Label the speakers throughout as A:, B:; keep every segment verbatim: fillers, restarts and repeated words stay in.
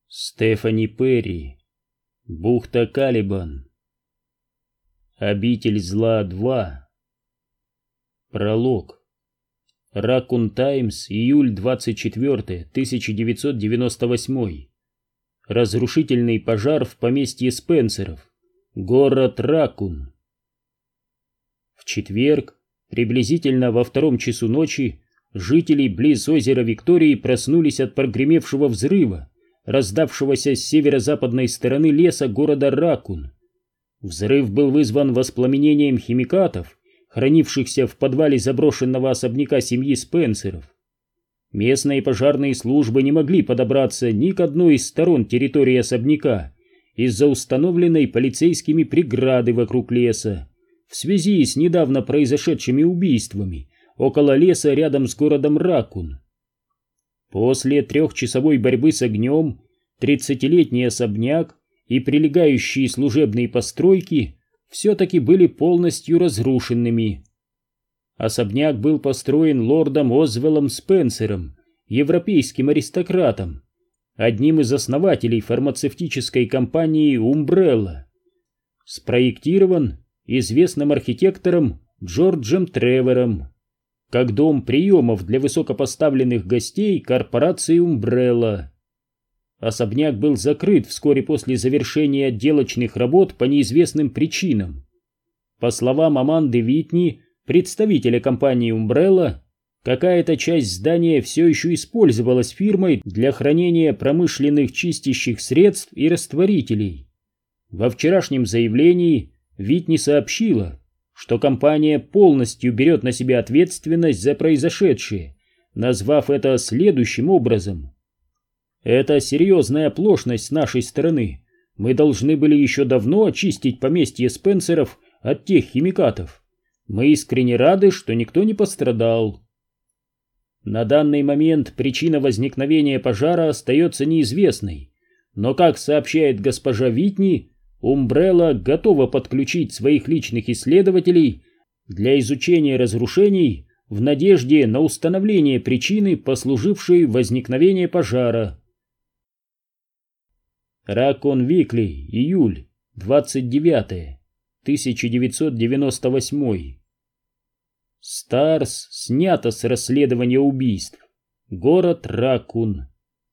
A: Стефани Перри. Бухта Калибан. Обитель зла два. Пролог. Raccoon Times, июль двадцать четвёртое, тысяча девятьсот девяносто восьмой. Разрушительный пожар в поместье Спенсеров. Город Раккун. В четверг, приблизительно во втором часу ночи, жители близ озера Виктории проснулись от прогремевшего взрыва, раздавшегося с северо-западной стороны леса города Раккун. Взрыв был вызван воспламенением химикатов, хранившихся в подвале заброшенного особняка семьи Спенсеров. Местные пожарные службы не могли подобраться ни к одной из сторон территории особняка из-за установленной полицейскими преграды вокруг леса в связи с недавно произошедшими убийствами около леса рядом с городом Раккун. После трехчасовой борьбы с огнем тридцатилетний особняк и прилегающие служебные постройки все-таки были полностью разрушенными. Особняк был построен лордом Озвеллом Спенсером, европейским аристократом, одним из основателей фармацевтической компании Umbrella. Спроектирован известным архитектором Джорджем Тревором как дом приемов для высокопоставленных гостей корпорации Umbrella. Особняк был закрыт вскоре после завершения отделочных работ по неизвестным причинам. По словам Аманды Витни, представителя компании Umbrella, какая-то часть здания все еще использовалась фирмой для хранения промышленных чистящих средств и растворителей. Во вчерашнем заявлении Витни сообщила, что компания полностью берет на себя ответственность за произошедшее, назвав это следующим образом: «Это серьезная оплошность с нашей стороны. Мы должны были еще давно очистить поместье Спенсеров от тех химикатов. Мы искренне рады, что никто не пострадал». На данный момент причина возникновения пожара остается неизвестной, но, как сообщает госпожа Витни, Umbrella готова подключить своих личных исследователей для изучения разрушений в надежде на установление причины, послужившей возникновению пожара. Raccoon Weekly, июль, двадцать девятое, тысяча девятьсот девяносто восьмой. Старс снято с расследования убийств. Город Раккун.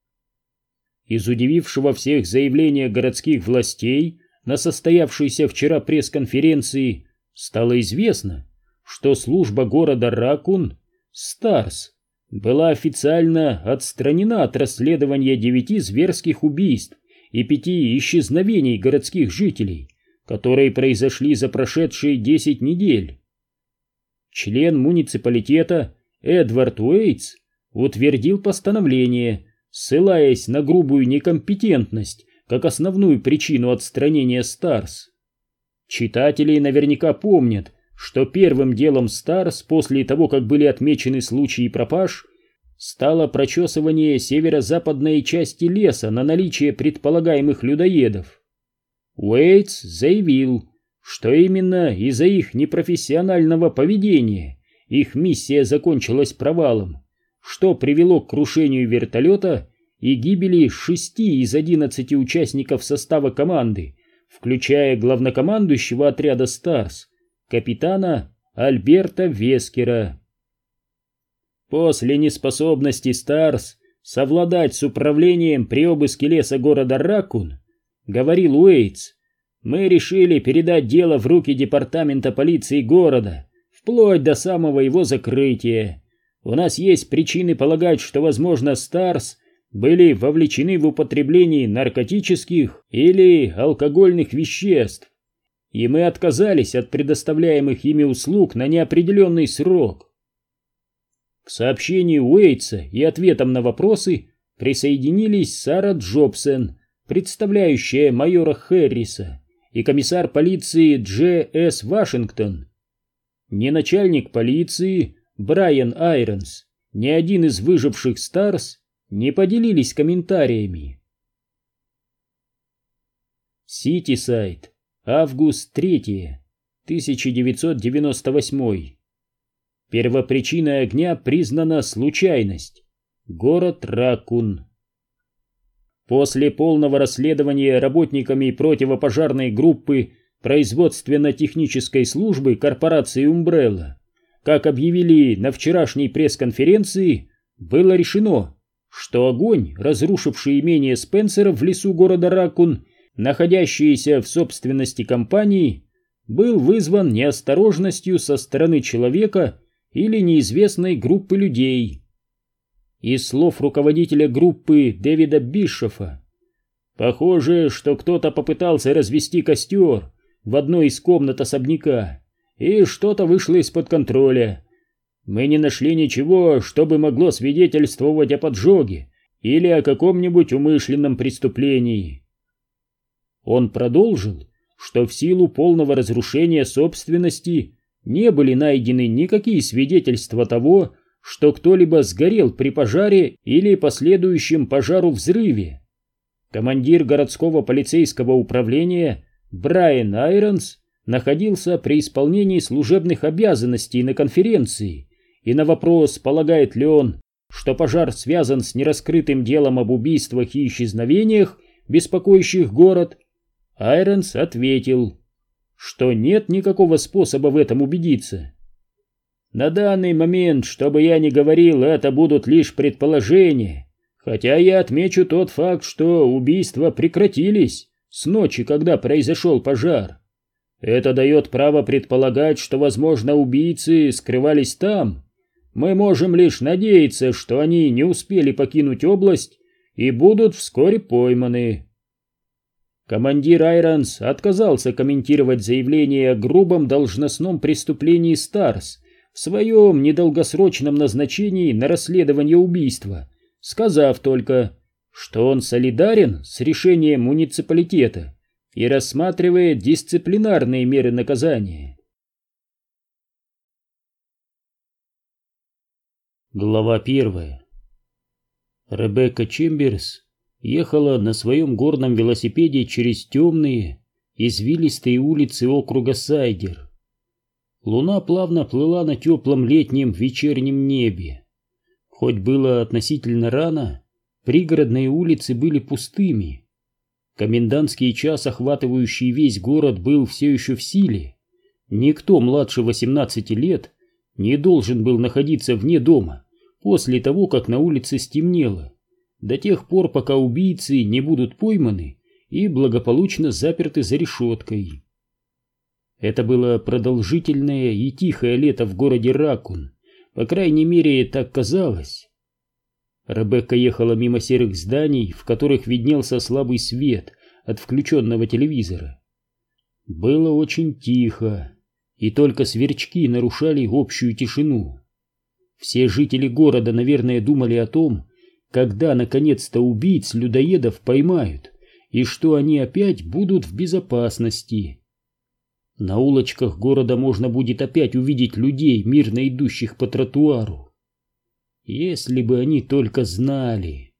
A: Из удивившего всех заявления городских властей на состоявшейся вчера пресс-конференции стало известно, что служба города Раккун, Старс, была официально отстранена от расследования девяти зверских убийств и пяти исчезновений городских жителей, которые произошли за прошедшие десять недель. Член муниципалитета Эдвард Уэйтс утвердил постановление, ссылаясь на грубую некомпетентность как основную причину отстранения Старс. Читатели наверняка помнят, что первым делом Старс после того, как были отмечены случаи пропаж, стало прочесывание северо-западной части леса на наличие предполагаемых людоедов. Уэйтс заявил, что именно из-за их непрофессионального поведения их миссия закончилась провалом, что привело к крушению вертолета и гибели шести из одиннадцати участников состава команды, включая главнокомандующего отряда Старс, капитана Альберта Вескера. После неспособности Старс совладать с управлением при обыске леса города Раккун, говорил Уэйтс, мы решили передать дело в руки департамента полиции города, вплоть до самого его закрытия. У нас есть причины полагать, что, возможно, Старс были вовлечены в употребление наркотических или алкогольных веществ, и мы отказались от предоставляемых ими услуг на неопределенный срок. К сообщению Уэйтса и ответам на вопросы присоединились Сара Джобсон, представляющая майора Хэрриса, и комиссар полиции Дж. С. Вашингтон. Ни начальник полиции Брайан Айронс, ни один из выживших Старс не поделились комментариями. Ситисайд, август третье, тысяча девятьсот девяносто восьмой. Первопричиной огня признана случайность. Город Раккун. После полного расследования работниками противопожарной группы производственно-технической службы корпорации Umbrella, как объявили на вчерашней пресс-конференции, было решено, что огонь, разрушивший имение Спенсеров в лесу города Раккун, находящееся в собственности компании, был вызван неосторожностью со стороны человека или неизвестной группы людей. Из слов руководителя группы Дэвида Бишофа: «Похоже, что кто-то попытался развести костер в одной из комнат особняка, и что-то вышло из-под контроля. Мы не нашли ничего, что бы могло свидетельствовать о поджоге или о каком-нибудь умышленном преступлении». Он продолжил, что в силу полного разрушения собственности не были найдены никакие свидетельства того, что кто-либо сгорел при пожаре или последующем пожару-взрыве. Командир городского полицейского управления Брайан Айронс находился при исполнении служебных обязанностей на конференции, и на вопрос, полагает ли он, что пожар связан с нераскрытым делом об убийствах и исчезновениях, беспокоящих город, Айронс ответил, что нет никакого способа в этом убедиться. «На данный момент, что бы я ни говорил, это будут лишь предположения, хотя я отмечу тот факт, что убийства прекратились с ночи, когда произошел пожар. Это дает право предполагать, что, возможно, убийцы скрывались там. Мы можем лишь надеяться, что они не успели покинуть область и будут вскоре пойманы». Командир Айронс отказался комментировать заявление о грубом должностном преступлении Старс в своем недолгосрочном назначении на расследование убийства, сказав только, что он солидарен с решением муниципалитета и рассматривает дисциплинарные меры наказания. Глава первая. Ребекка Чемберс ехала на своем горном велосипеде через темные, извилистые улицы округа Сайдер. Луна плавно плыла на теплом летнем вечернем небе. Хоть было относительно рано, пригородные улицы были пустыми. Комендантский час, охватывающий весь город, был все еще в силе. Никто младше восемнадцати лет не должен был находиться вне дома после того, как на улице стемнело, до тех пор, пока убийцы не будут пойманы и благополучно заперты за решеткой. Это было продолжительное и тихое лето в городе Раккун, по крайней мере, так казалось. Ребекка ехала мимо серых зданий, в которых виднелся слабый свет от включенного телевизора. Было очень тихо, и только сверчки нарушали общую тишину. Все жители города, наверное, думали о том, когда наконец-то убийц-людоедов поймают, и что они опять будут в безопасности. На улочках города можно будет опять увидеть людей, мирно идущих по тротуару. Если бы они только знали.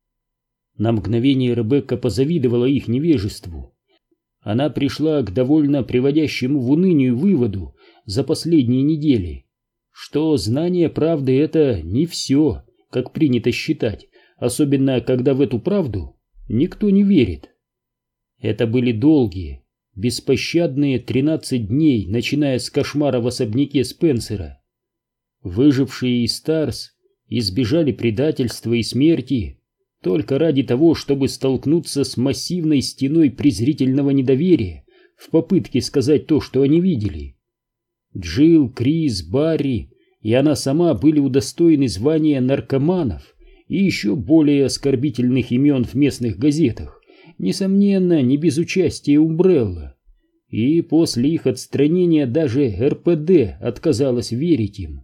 A: На мгновение Ребекка позавидовала их невежеству. Она пришла к довольно приводящему в уныние выводу за последние недели, что знание правды — это не все, как принято считать, особенно когда в эту правду никто не верит. Это были долгие, беспощадные тринадцать дней, начиная с кошмара в особняке Спенсера. Выжившие из Старс избежали предательства и смерти только ради того, чтобы столкнуться с массивной стеной презрительного недоверия в попытке сказать то, что они видели. Джилл, Крис, Барри и она сама были удостоены звания наркоманов и еще более оскорбительных имен в местных газетах, несомненно, не без участия Умбрелла. И после их отстранения даже эр пэ дэ отказалась верить им.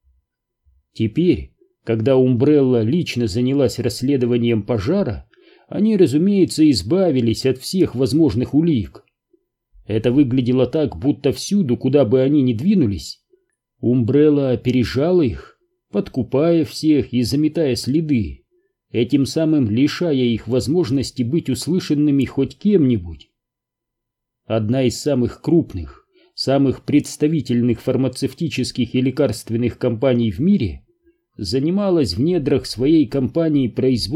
A: Теперь, когда Умбрелла лично занялась расследованием пожара, они, разумеется, избавились от всех возможных улик. Это выглядело так, будто всюду, куда бы они ни двинулись, Умбрелла опережала их, подкупая всех и заметая следы, этим самым лишая их возможности быть услышанными хоть кем-нибудь. Одна из самых крупных, самых представительных фармацевтических и лекарственных компаний в мире занималась в недрах своей компании производством